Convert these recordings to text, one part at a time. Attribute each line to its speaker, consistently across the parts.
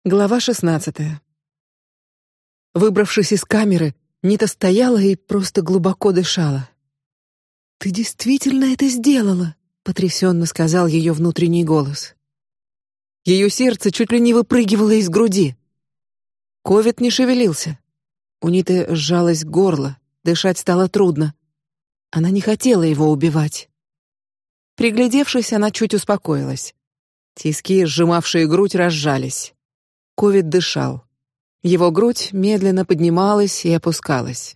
Speaker 1: Глава 16. Выбравшись из камеры, Нита стояла и просто глубоко дышала. «Ты действительно это сделала», — потрясенно сказал ее внутренний голос. Ее сердце чуть ли не выпрыгивало из груди. Ковид не шевелился. У Ниты сжалось горло, дышать стало трудно. Она не хотела его убивать. Приглядевшись, она чуть успокоилась. Тиски, сжимавшие грудь, разжались. Ковид дышал. Его грудь медленно поднималась и опускалась.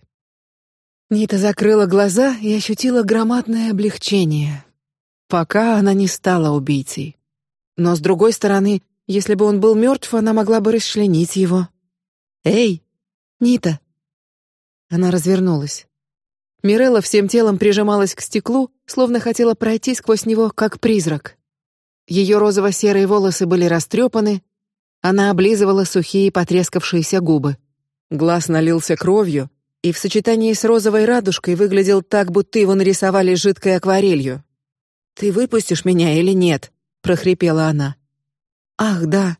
Speaker 1: Нита закрыла глаза и ощутила громадное облегчение. Пока она не стала убийцей. Но с другой стороны, если бы он был мертв, она могла бы расчленить его. «Эй, Нита!» Она развернулась. Мирелла всем телом прижималась к стеклу, словно хотела пройти сквозь него, как призрак. Ее розово-серые волосы были растрепаны. Она облизывала сухие потрескавшиеся губы. Глаз налился кровью и в сочетании с розовой радужкой выглядел так, будто его нарисовали жидкой акварелью. «Ты выпустишь меня или нет?» — прохрипела она. «Ах, да».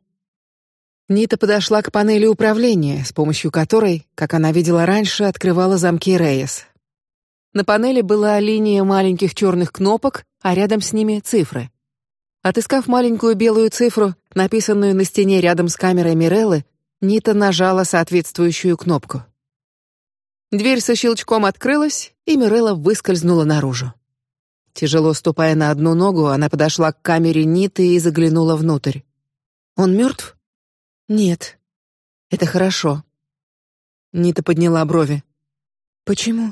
Speaker 1: Нита подошла к панели управления, с помощью которой, как она видела раньше, открывала замки Рейес. На панели была линия маленьких черных кнопок, а рядом с ними цифры. Отыскав маленькую белую цифру, написанную на стене рядом с камерой Миреллы, Нита нажала соответствующую кнопку. Дверь со щелчком открылась, и Мирелла выскользнула наружу. Тяжело ступая на одну ногу, она подошла к камере Ниты и заглянула внутрь. «Он мертв?» «Нет». «Это хорошо». Нита подняла брови. «Почему?»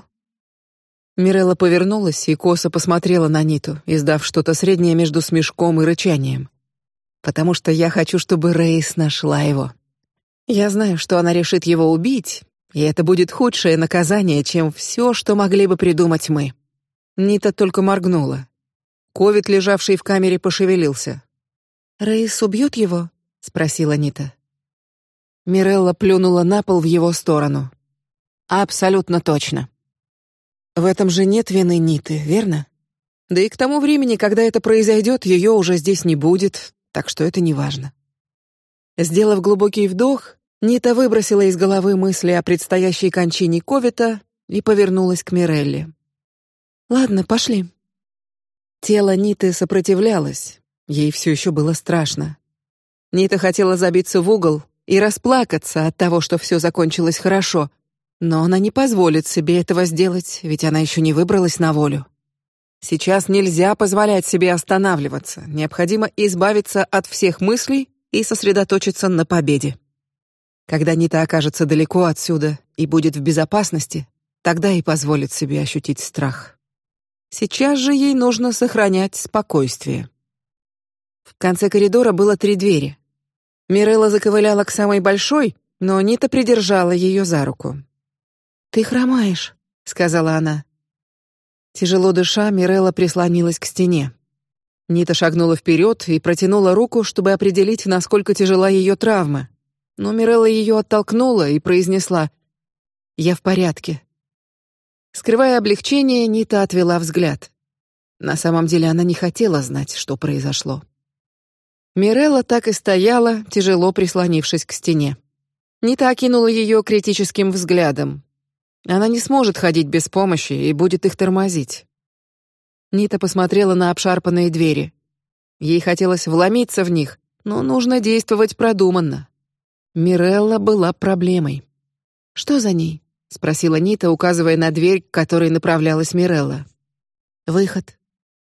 Speaker 1: Мирелла повернулась и косо посмотрела на Ниту, издав что-то среднее между смешком и рычанием. «Потому что я хочу, чтобы Рейс нашла его. Я знаю, что она решит его убить, и это будет худшее наказание, чем все, что могли бы придумать мы». Нита только моргнула. Ковид, лежавший в камере, пошевелился. «Рейс убьет его?» — спросила Нита. Мирелла плюнула на пол в его сторону. «Абсолютно точно». В этом же нет вины Ниты, верно? Да и к тому времени, когда это произойдет, ее уже здесь не будет, так что это не важно. Сделав глубокий вдох, Нита выбросила из головы мысли о предстоящей кончине Ковита и повернулась к Мирелле. «Ладно, пошли». Тело Ниты сопротивлялось, ей все еще было страшно. Нита хотела забиться в угол и расплакаться от того, что все закончилось хорошо, но она не позволит себе этого сделать, ведь она еще не выбралась на волю. Сейчас нельзя позволять себе останавливаться, необходимо избавиться от всех мыслей и сосредоточиться на победе. Когда Нита окажется далеко отсюда и будет в безопасности, тогда и позволит себе ощутить страх. Сейчас же ей нужно сохранять спокойствие. В конце коридора было 3 двери. Мирелла заковыляла к самой большой, но Нита придержала ее за руку. «Ты хромаешь», — сказала она. Тяжело дыша, Мирелла прислонилась к стене. Нита шагнула вперед и протянула руку, чтобы определить, насколько тяжела ее травма. Но Мирелла ее оттолкнула и произнесла: «Я в порядке». Скрывая облегчение, Нита отвела взгляд. На самом деле она не хотела знать, что произошло. Мирелла так и стояла, тяжело прислонившись к стене. Нита окинула ее критическим взглядом. Она не сможет ходить без помощи и будет их тормозить. Нита посмотрела на обшарпанные двери. Ей хотелось вломиться в них, но нужно действовать продуманно. Мирелла была проблемой. «Что за ней?» — спросила Нита, указывая на дверь, к которой направлялась Мирелла. «Выход».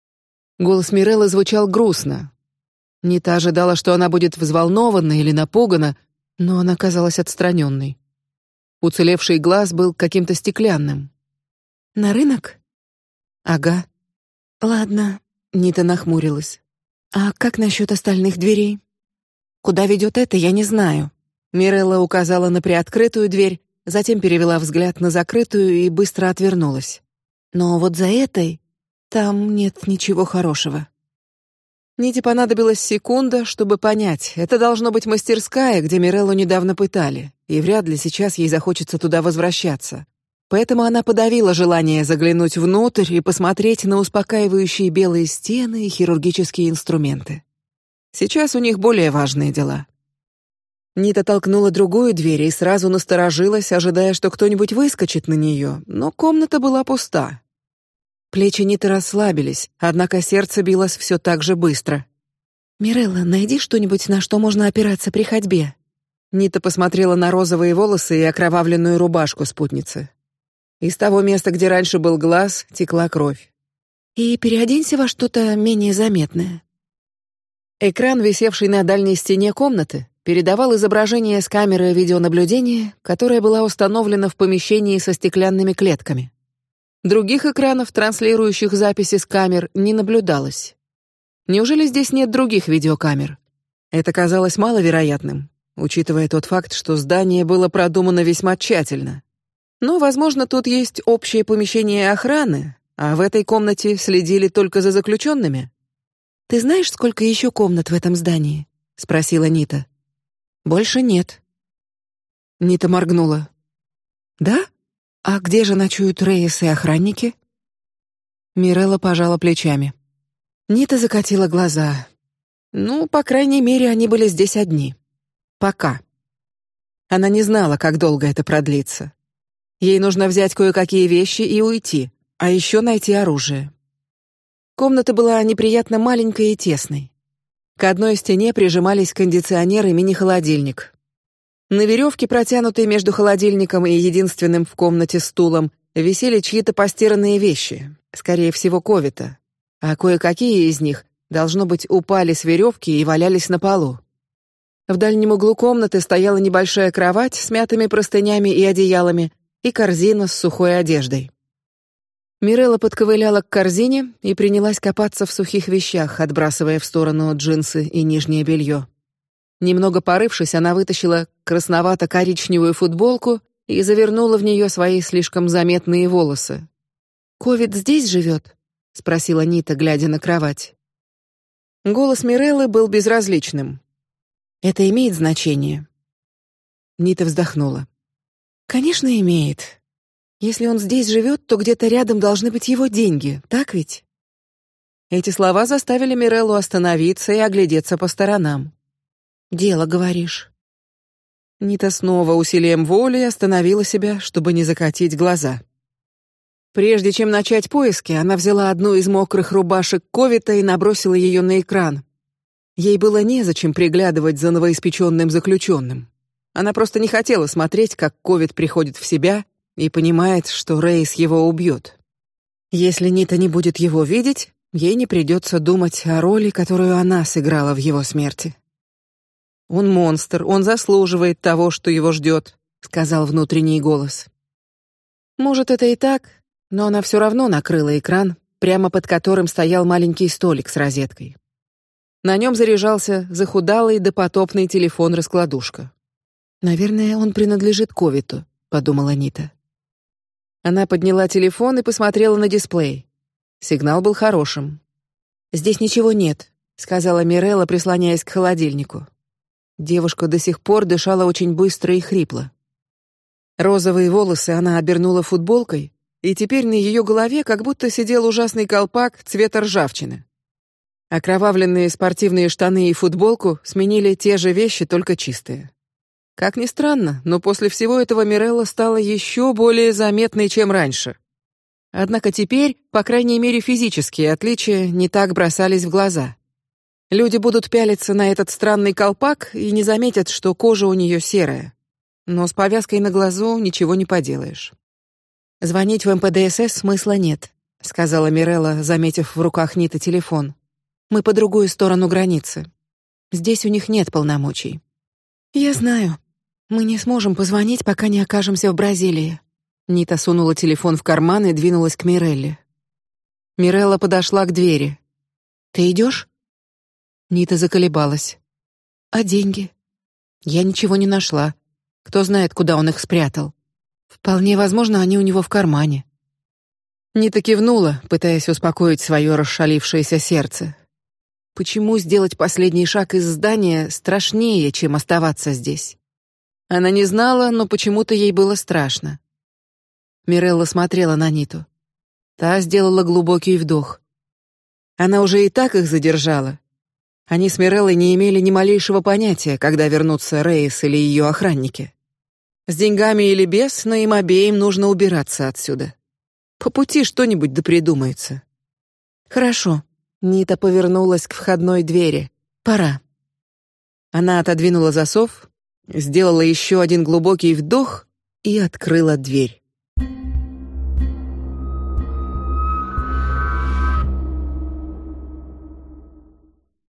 Speaker 1: Голос Миреллы звучал грустно. Нита ожидала, что она будет взволнована или напугана, но она казалась отстраненной. Уцелевший глаз был каким-то стеклянным. «На рынок?» «Ага». «Ладно», — Нита нахмурилась. «А как насчет остальных дверей?» «Куда ведет это, я не знаю». Мирелла указала на приоткрытую дверь, затем перевела взгляд на закрытую и быстро отвернулась. «Но вот за этой там нет ничего хорошего». Ните понадобилась секунда, чтобы понять, это должно быть мастерская, где Миреллу недавно пытали, и вряд ли сейчас ей захочется туда возвращаться. Поэтому она подавила желание заглянуть внутрь и посмотреть на успокаивающие белые стены и хирургические инструменты. Сейчас у них более важные дела. Нита толкнула другую дверь и сразу насторожилась, ожидая, что кто-нибудь выскочит на нее, но комната была пуста. Плечи Ниты расслабились, однако сердце билось все так же быстро. «Мирелла, найди что-нибудь, на что можно опираться при ходьбе». Нита посмотрела на розовые волосы и окровавленную рубашку спутницы. Из того места, где раньше был глаз, текла кровь. «И переоденься во что-то менее заметное». Экран, висевший на дальней стене комнаты, передавал изображение с камеры видеонаблюдения, которая была установлена в помещении со стеклянными клетками. Других экранов, транслирующих записи с камер, не наблюдалось. Неужели здесь нет других видеокамер? Это казалось маловероятным, учитывая тот факт, что здание было продумано весьма тщательно. Но, возможно, тут есть общее помещение охраны, а в этой комнате следили только за заключенными. «Ты знаешь, сколько еще комнат в этом здании?» — спросила Нита. «Больше нет». Нита моргнула. «Да? А где же ночуют Рейс и охранники?» Мирелла пожала плечами. Нита закатила глаза. Ну, по крайней мере, они были здесь одни. Пока. Она не знала, как долго это продлится. Ей нужно взять кое-какие вещи и уйти, а еще найти оружие. Комната была неприятно маленькой и тесной. К одной стене прижимались кондиционер и мини-холодильник. На веревке, протянутой между холодильником и единственным в комнате стулом, висели чьи-то постиранные вещи, скорее всего, Ковита, а кое-какие из них, должно быть, упали с веревки и валялись на полу. В дальнем углу комнаты стояла небольшая кровать с мятыми простынями и одеялами и корзина с сухой одеждой. Мирелла подковыляла к корзине и принялась копаться в сухих вещах, отбрасывая в сторону джинсы и нижнее белье. Немного порывшись, она вытащила красновато-коричневую футболку и завернула в нее свои слишком заметные волосы. «Ковид здесь живет?» — спросила Нита, глядя на кровать. Голос Миреллы был безразличным. «Это имеет значение?» Нита вздохнула. «Конечно, имеет. Если он здесь живет, то где-то рядом должны быть его деньги, так ведь?» Эти слова заставили Миреллу остановиться и оглядеться по сторонам. «Дело, говоришь?» Нита снова усилием воли остановила себя, чтобы не закатить глаза. Прежде чем начать поиски, она взяла одну из мокрых рубашек Ковита и набросила ее на экран. Ей было незачем приглядывать за новоиспеченным заключенным. Она просто не хотела смотреть, как Ковид приходит в себя и понимает, что Рейс его убьет. Если Нита не будет его видеть, ей не придется думать о роли, которую она сыграла в его смерти. «Он монстр, он заслуживает того, что его ждет», — сказал внутренний голос. Может, это и так, но она все равно накрыла экран, прямо под которым стоял маленький столик с розеткой. На нем заряжался захудалый допотопный телефон-раскладушка. «Наверное, он принадлежит Ковиту», — подумала Нита. Она подняла телефон и посмотрела на дисплей. Сигнал был хорошим. «Здесь ничего нет», — сказала Мирелла, прислоняясь к холодильнику. Девушка до сих пор дышала очень быстро и хрипло. Розовые волосы она обернула футболкой, и теперь на ее голове как будто сидел ужасный колпак цвета ржавчины. Окровавленные спортивные штаны и футболку сменили те же вещи, только чистые. Как ни странно, но после всего этого Мирелла стала еще более заметной, чем раньше. Однако теперь, по крайней мере, физические отличия не так бросались в глаза. Люди будут пялиться на этот странный колпак и не заметят, что кожа у нее серая. Но с повязкой на глазу ничего не поделаешь. «Звонить в МПДСС смысла нет», — сказала Мирелла, заметив в руках Ниты телефон. «Мы по другую сторону границы. Здесь у них нет полномочий». «Я знаю. Мы не сможем позвонить, пока не окажемся в Бразилии». Нита сунула телефон в карман и двинулась к Мирелле. Мирелла подошла к двери. «Ты идешь?» Нита заколебалась. «А деньги?» «Я ничего не нашла. Кто знает, куда он их спрятал. Вполне возможно, они у него в кармане». Нита кивнула, пытаясь успокоить свое расшалившееся сердце. Почему сделать последний шаг из здания страшнее, чем оставаться здесь? Она не знала, но почему-то ей было страшно. Мирелла смотрела на Ниту. Та сделала глубокий вдох. Она уже и так их задержала. Они с Миреллой не имели ни малейшего понятия, когда вернутся Рейс или ее охранники. С деньгами или без, но им обеим нужно убираться отсюда. По пути что-нибудь да придумается. Хорошо. Нита повернулась к входной двери. Пора. Она отодвинула засов, сделала еще один глубокий вдох и открыла дверь.